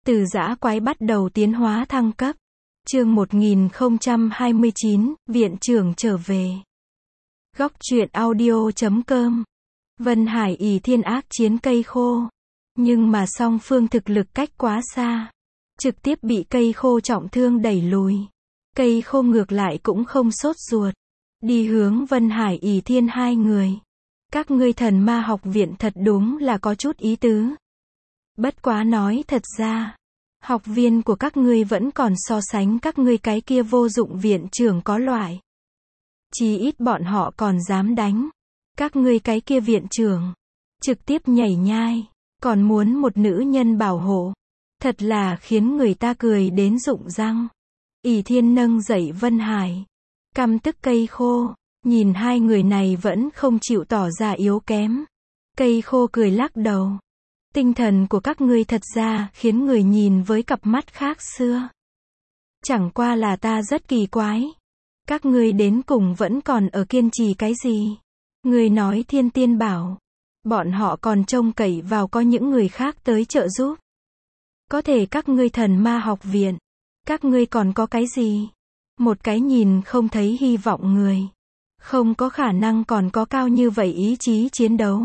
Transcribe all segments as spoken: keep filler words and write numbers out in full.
Từ dã quái bắt đầu tiến hóa thăng cấp. Chương một nghìn không trăm hai mươi chín, Viện trưởng trở về. Góc truyện audio chấm com. Vân Hải ỷ thiên ác chiến cây khô. Nhưng mà song phương thực lực cách quá xa. Trực tiếp bị cây khô trọng thương đẩy lùi. Cây khô ngược lại cũng không sốt ruột. Đi hướng Vân Hải ỷ thiên hai người. Các ngươi Thần Ma học viện thật đúng là có chút ý tứ. Bất quá nói thật ra, học viên của các ngươi vẫn còn so sánh các ngươi cái kia vô dụng viện trưởng có loại. Chí ít bọn họ còn dám đánh. Các ngươi cái kia viện trưởng, trực tiếp nhảy nhai, còn muốn một nữ nhân bảo hộ. Thật là khiến người ta cười đến rụng răng. ỷ thiên nâng dậy Vân Hải. Căm tức cây khô, nhìn hai người này vẫn không chịu tỏ ra yếu kém. Cây khô cười lắc đầu. Tinh thần của các ngươi thật ra khiến người nhìn với cặp mắt khác xưa. Chẳng qua là ta rất kỳ quái. Các ngươi đến cùng vẫn còn ở kiên trì cái gì? Người nói thiên tiên bảo. Bọn họ còn trông cậy vào có những người khác tới trợ giúp. Có thể các ngươi Thần Ma học viện. Các ngươi còn có cái gì? Một cái nhìn không thấy hy vọng người. Không có khả năng còn có cao như vậy ý chí chiến đấu.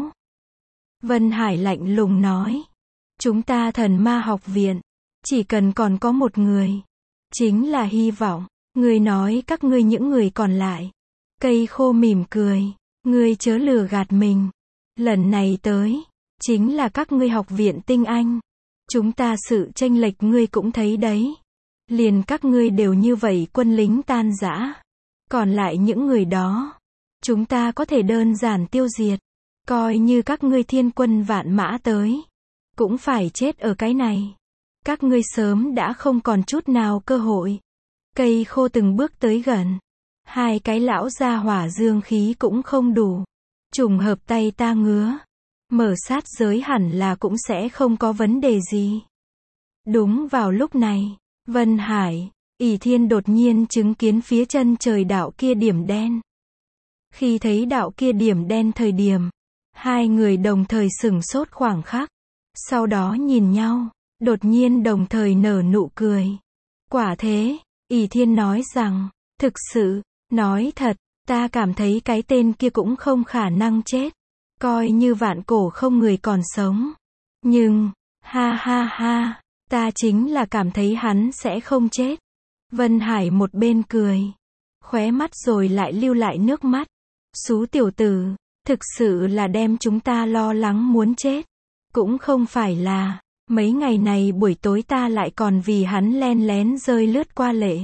Vân Hải lạnh lùng nói. Chúng ta Thần Ma học viện. Chỉ cần còn có một người. Chính là hy vọng. Người nói các ngươi những người còn lại. Cây khô mỉm cười. Ngươi chớ lừa gạt mình. Lần này tới. Chính là các ngươi học viện tinh anh. Chúng ta sự chênh lệch ngươi cũng thấy đấy. Liền các ngươi đều như vậy quân lính tan rã. Còn lại những người đó. Chúng ta có thể đơn giản tiêu diệt. Coi như các ngươi thiên quân vạn mã tới. Cũng phải chết ở cái này. Các ngươi sớm đã không còn chút nào cơ hội. Cây khô từng bước tới gần. Hai cái lão gia hỏa dương khí cũng không đủ. Trùng hợp tay ta ngứa. Mở sát giới hẳn là cũng sẽ không có vấn đề gì. Đúng vào lúc này. Vân Hải, ỷ thiên đột nhiên chứng kiến phía chân trời đạo kia điểm đen. Khi thấy đạo kia điểm đen thời điểm. Hai người đồng thời sửng sốt khoảng khắc. Sau đó nhìn nhau. Đột nhiên đồng thời nở nụ cười. Quả thế, ỷ thiên nói rằng. Thực sự, nói thật, ta cảm thấy cái tên kia cũng không khả năng chết. Coi như vạn cổ không người còn sống. Nhưng, ha ha ha, ta chính là cảm thấy hắn sẽ không chết. Vân Hải một bên cười. Khóe mắt rồi lại lưu lại nước mắt. Xú tiểu tử, thực sự là đem chúng ta lo lắng muốn chết. Cũng không phải là, mấy ngày này buổi tối ta lại còn vì hắn len lén rơi lướt qua lệ.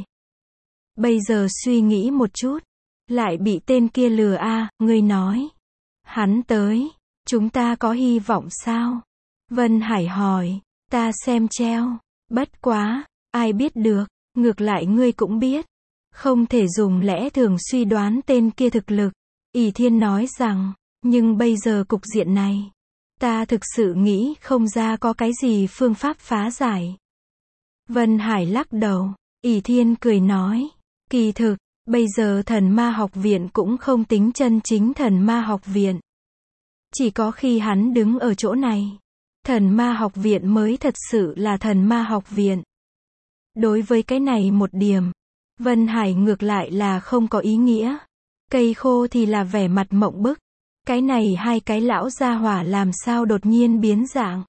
Bây giờ suy nghĩ một chút. Lại bị tên kia lừa a à, ngươi nói. Hắn tới. Chúng ta có hy vọng sao? Vân Hải hỏi. Ta xem treo. Bất quá. Ai biết được. Ngược lại ngươi cũng biết. Không thể dùng lẽ thường suy đoán tên kia thực lực. ỷ thiên nói rằng. Nhưng bây giờ cục diện này. Ta thực sự nghĩ không ra có cái gì phương pháp phá giải. Vân Hải lắc đầu. ỷ thiên cười nói. Kỳ thực. Bây giờ Thần Ma học viện cũng không tính chân chính Thần Ma học viện. Chỉ có khi hắn đứng ở chỗ này. Thần Ma học viện mới thật sự là Thần Ma học viện. Đối với cái này một điểm. Vân Hải ngược lại là không có ý nghĩa. Cây khô thì là vẻ mặt mộng bức. Cái này hai cái lão gia hỏa làm sao đột nhiên biến dạng.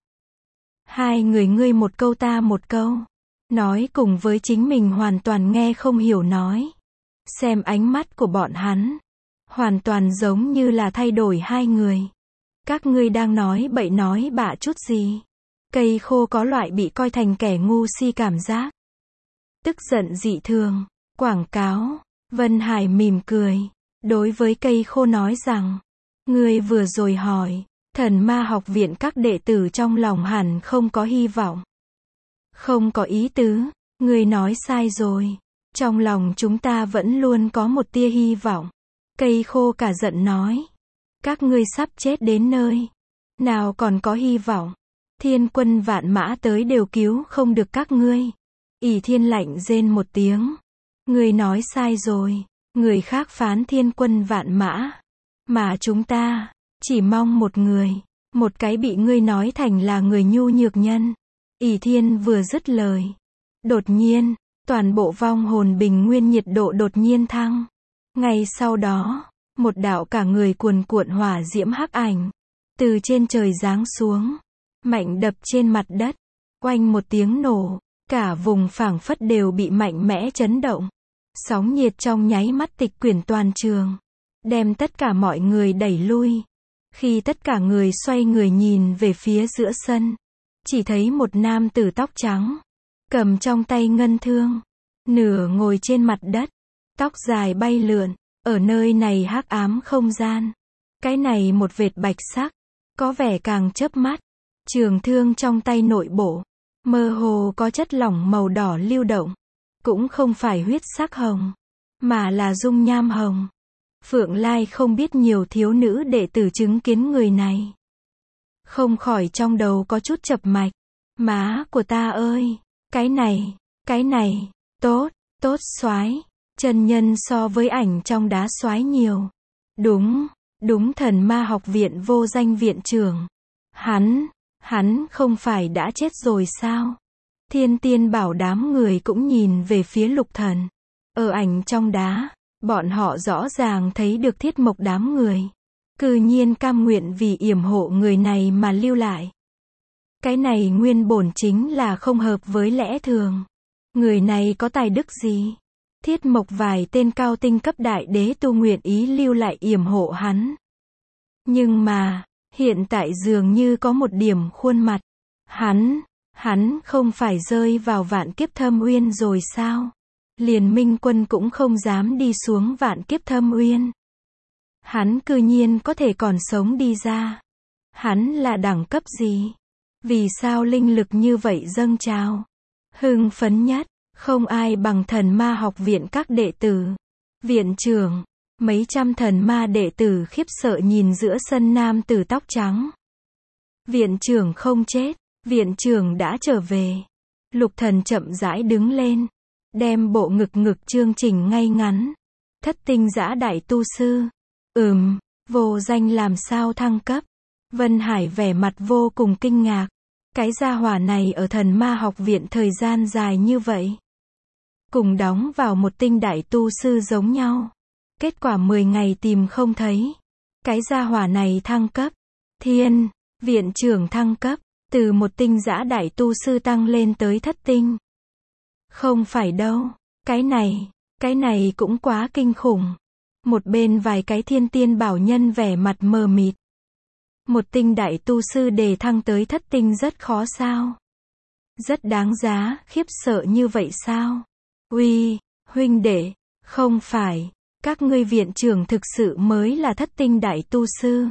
Hai người ngươi một câu ta một câu. Nói cùng với chính mình hoàn toàn nghe không hiểu nói. Xem ánh mắt của bọn hắn. Hoàn toàn giống như là thay đổi hai người. Các ngươi đang nói bậy nói bạ chút gì. Cây khô có loại bị coi thành kẻ ngu si cảm giác. Tức giận dị thường. Quảng cáo. Vân Hải mỉm cười. Đối với cây khô nói rằng. Ngươi vừa rồi hỏi. Thần Ma học viện các đệ tử trong lòng hẳn không có hy vọng. Không có ý tứ. Ngươi nói sai rồi. Trong lòng chúng ta vẫn luôn có một tia hy vọng. Cây khô cả giận nói. Các ngươi sắp chết đến nơi. Nào còn có hy vọng. Thiên quân vạn mã tới đều cứu không được các ngươi. ỷ thiên lạnh rên một tiếng. Ngươi nói sai rồi. Người khác phán thiên quân vạn mã. Mà chúng ta, chỉ mong một người. Một cái bị ngươi nói thành là người nhu nhược nhân. ỷ thiên vừa dứt lời. Đột nhiên, toàn bộ vong hồn bình nguyên nhiệt độ đột nhiên thăng. Ngay sau đó, một đạo cả người cuồn cuộn hỏa diễm hắc ảnh, từ trên trời giáng xuống, mạnh đập trên mặt đất. Oanh một tiếng nổ, cả vùng phảng phất đều bị mạnh mẽ chấn động. Sóng nhiệt trong nháy mắt tịch quyển toàn trường, đem tất cả mọi người đẩy lui. Khi tất cả người xoay người nhìn về phía giữa sân, chỉ thấy một nam tử tóc trắng, cầm trong tay ngân thương, nửa ngồi trên mặt đất, tóc dài bay lượn, ở nơi này hắc ám không gian. Cái này một vệt bạch sắc, có vẻ càng chớp mắt. Trường thương trong tay nội bộ, mơ hồ có chất lỏng màu đỏ lưu động, cũng không phải huyết sắc hồng, mà là dung nham hồng. Phượng Lai không biết nhiều thiếu nữ đệ tử chứng kiến người này, không khỏi trong đầu có chút chập mạch. Má của ta ơi, cái này, cái này, tốt, tốt soái, chân nhân so với ảnh trong đá soái nhiều. Đúng, đúng Thần Ma học viện vô danh viện trưởng. Hắn, hắn không phải đã chết rồi sao? Thiên Tiên bảo đám người cũng nhìn về phía Lục Thần. Ở ảnh trong đá, bọn họ rõ ràng thấy được Thiết Mộc đám người, cư nhiên cam nguyện vì yểm hộ người này mà lưu lại. Cái này nguyên bổn chính là không hợp với lẽ thường. Người này có tài đức gì? Thiết Mộc vài tên cao tinh cấp đại đế tu nguyện ý lưu lại yểm hộ hắn. Nhưng mà, hiện tại dường như có một điểm khuôn mặt. Hắn, hắn không phải rơi vào vạn kiếp thâm uyên rồi sao? Liền Minh Quân cũng không dám đi xuống vạn kiếp thâm uyên. Hắn cư nhiên có thể còn sống đi ra. Hắn là đẳng cấp gì? Vì sao linh lực như vậy dâng trào? Hưng phấn nhất, không ai bằng Thần Ma học viện các đệ tử. Viện trưởng, mấy trăm thần ma đệ tử khiếp sợ nhìn giữa sân nam tử tóc trắng. Viện trưởng không chết, viện trưởng đã trở về. Lục Thần chậm rãi đứng lên, đem bộ ngực ngực chương trình ngay ngắn. Thất tinh giã đại tu sư. Ừm, vô danh làm sao thăng cấp? Vân Hải vẻ mặt vô cùng kinh ngạc. Cái gia hỏa này ở Thần Ma học viện thời gian dài như vậy, cùng đóng vào một tinh đại tu sư giống nhau. Kết quả mười ngày tìm không thấy. Cái gia hỏa này thăng cấp. Thiên, viện trưởng thăng cấp, từ một tinh giã đại tu sư tăng lên tới thất tinh. Không phải đâu, cái này, cái này cũng quá kinh khủng. Một bên vài cái thiên tiên bảo nhân vẻ mặt mờ mịt. Một tinh đại tu sư đề thăng tới thất tinh rất khó sao? Rất đáng giá, khiếp sợ như vậy sao? Uy, huynh đệ, không phải, các ngươi viện trưởng thực sự mới là thất tinh đại tu sư.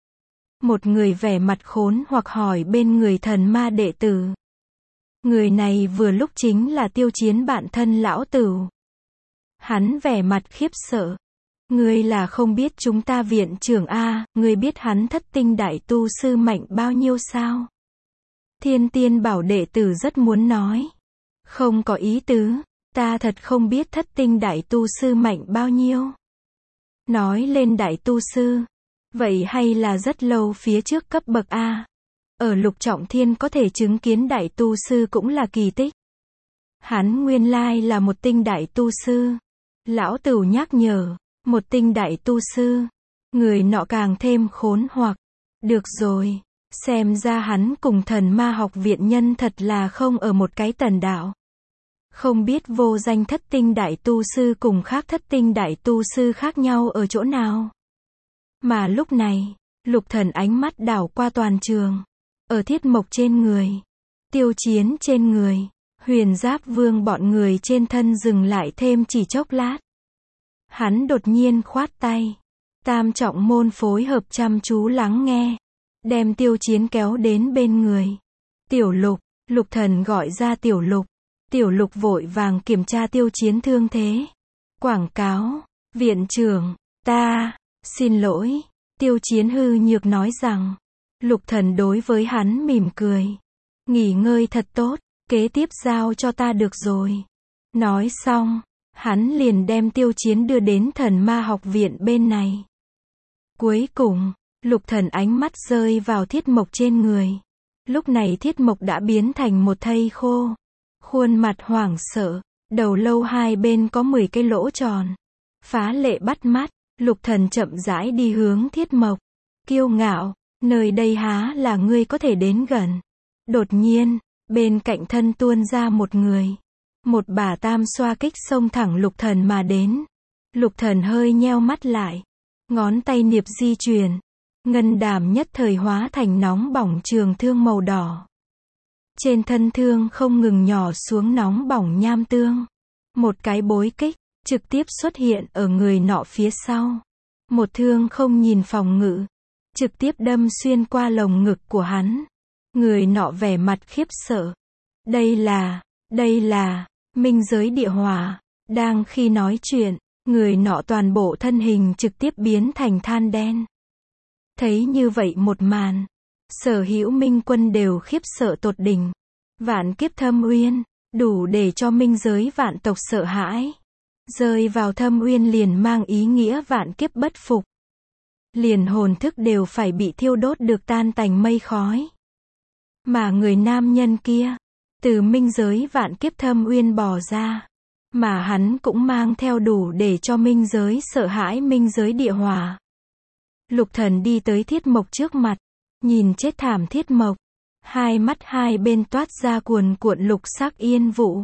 Một người vẻ mặt khốn hoặc hỏi bên người thần ma đệ tử. Người này vừa lúc chính là Tiêu Chiến bạn thân lão tử. Hắn vẻ mặt khiếp sợ. Ngươi là không biết chúng ta viện trưởng A, ngươi biết hắn thất tinh đại tu sư mạnh bao nhiêu sao? Thiên Tiên bảo đệ tử rất muốn nói. Không có ý tứ, ta thật không biết thất tinh đại tu sư mạnh bao nhiêu. Nói lên đại tu sư, vậy hay là rất lâu phía trước cấp bậc A. Ở Lục Trọng Thiên có thể chứng kiến đại tu sư cũng là kỳ tích. Hắn nguyên lai là một tinh đại tu sư. Lão Tửu nhắc nhở, một tinh đại tu sư. Người nọ càng thêm khốn hoặc. Được rồi, xem ra hắn cùng Thần Ma học viện nhân thật là không ở một cái tần đạo. Không biết vô danh thất tinh đại tu sư cùng khác thất tinh đại tu sư khác nhau ở chỗ nào. Mà lúc này, Lục Thần ánh mắt đảo qua toàn trường. Ở Thiết Mộc trên người, Tiêu Chiến trên người, Huyền Giáp Vương bọn người trên thân dừng lại thêm chỉ chốc lát. Hắn đột nhiên khoát tay. Tam trọng môn phối hợp chăm chú lắng nghe, đem Tiêu Chiến kéo đến bên người. Tiểu Lục, Lục Thần gọi ra Tiểu Lục. Tiểu Lục vội vàng kiểm tra Tiêu Chiến thương thế. Quảng cáo, viện trưởng, ta, xin lỗi. Tiêu Chiến hư nhược nói rằng. Lục Thần đối với hắn mỉm cười. Nghỉ ngơi thật tốt, kế tiếp giao cho ta được rồi. Nói xong, hắn liền đem Tiêu Chiến đưa đến Thần Ma học viện bên này. Cuối cùng, Lục Thần ánh mắt rơi vào Thiết Mộc trên người. Lúc này Thiết Mộc đã biến thành một thây khô. Khuôn mặt hoảng sợ, đầu lâu hai bên có mười cái lỗ tròn. Phá lệ bắt mắt, Lục Thần chậm rãi đi hướng Thiết Mộc. Kiêu ngạo, nơi đây há là ngươi có thể đến gần. Đột nhiên, bên cạnh thân tuôn ra một người. Một bà tam xoa kích xông thẳng Lục Thần mà đến. Lục Thần hơi nheo mắt lại. Ngón tay niệp di chuyển. Ngân đàm nhất thời hóa thành nóng bỏng trường thương màu đỏ. Trên thân thương không ngừng nhỏ xuống nóng bỏng nham tương. Một cái bối kích, trực tiếp xuất hiện ở người nọ phía sau. Một thương không nhìn phòng ngự, trực tiếp đâm xuyên qua lồng ngực của hắn. Người nọ vẻ mặt khiếp sợ. Đây là, đây là, minh giới địa hỏa. Đang khi nói chuyện, người nọ toàn bộ thân hình trực tiếp biến thành than đen. Thấy như vậy một màn, sở hữu minh quân đều khiếp sợ tột đỉnh. Vạn kiếp thâm uyên, đủ để cho minh giới vạn tộc sợ hãi. Rơi vào thâm uyên liền mang ý nghĩa vạn kiếp bất phục. Liền hồn thức đều phải bị thiêu đốt được tan tành mây khói. Mà người nam nhân kia, từ minh giới vạn kiếp thâm uyên bò ra. Mà hắn cũng mang theo đủ để cho minh giới sợ hãi minh giới địa hỏa. Lục Thần đi tới Thiết Mộc trước mặt, nhìn chết thảm Thiết Mộc. Hai mắt hai bên toát ra cuồn cuộn lục sắc yên vụ.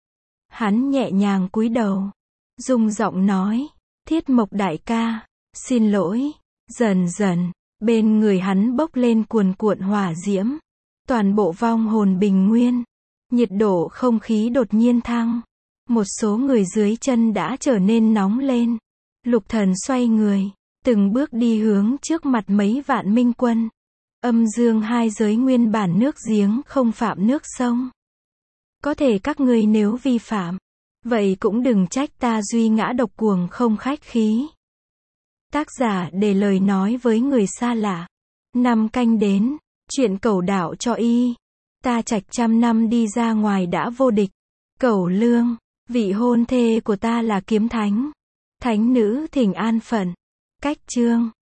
Hắn nhẹ nhàng cúi đầu, rung giọng nói, Thiết Mộc đại ca, xin lỗi. Dần dần, bên người hắn bốc lên cuồn cuộn hỏa diễm. Toàn bộ vong hồn bình nguyên. Nhiệt độ không khí đột nhiên thăng. Một số người dưới chân đã trở nên nóng lên. Lục Thần xoay người, từng bước đi hướng trước mặt mấy vạn minh quân. Âm dương hai giới nguyên bản nước giếng không phạm nước sông. Có thể các ngươi nếu vi phạm, vậy cũng đừng trách ta duy ngã độc cuồng không khách khí. Tác giả để lời nói với người xa lạ. Năm canh đến, chuyện cẩu đạo cho y. Ta trạch trăm năm đi ra ngoài đã vô địch. Cẩu lương, vị hôn thê của ta là kiếm thánh. Thánh nữ thỉnh an phận. Cách chương